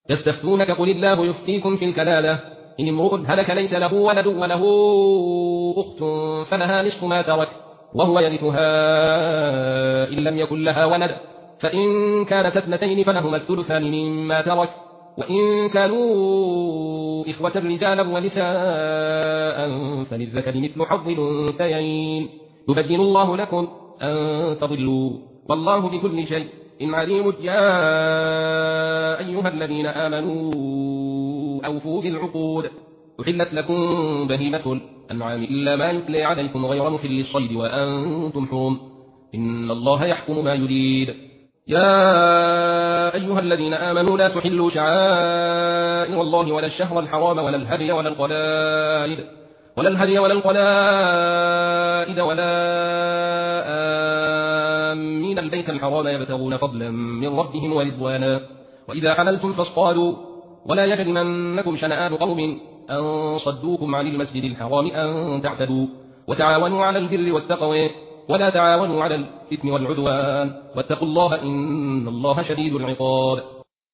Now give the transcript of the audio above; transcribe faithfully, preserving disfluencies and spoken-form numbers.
يستفتونك قل الله يفتيكم في الكلالة إن امرؤ هلك ليس له ولد وله أخت فلها نصف ما ترك وهو يرثها إن لم يكن لها ولد فإن كانت اثنتين فلهما الثلثان مما ترك وإن كانوا إخوة رجالا ونساء فللذكر مثل حظ الأنثيين يبين الله لكم أن تضلوا والله بكل شيء عليم. يا أيها الذين آمنوا أوفوا بالعقود أحلت لكم بهيمة الأنعام إلا ما يتلى عليكم غير محل الصيد وأنتم حرم إن الله يحكم ما يريد. يا أيها الذين آمنوا لا تحلوا شعائر الله ولا الشهر الحرام ولا الهدي ولا القلائد ولا الهدي ولا القلائد ولا آمين البيت الحرام يبتغون فضلا من ربهم ورضوانا وإذا حللتم فاصطادوا ولا يجرمنكم شنآن قوم أن صدوكم عن المسجد الحرام أن تعتدوا وتعاونوا على البر والتقوى ولا تعاونوا على الإثم والعدوان واتقوا الله إن الله شديد العقاب.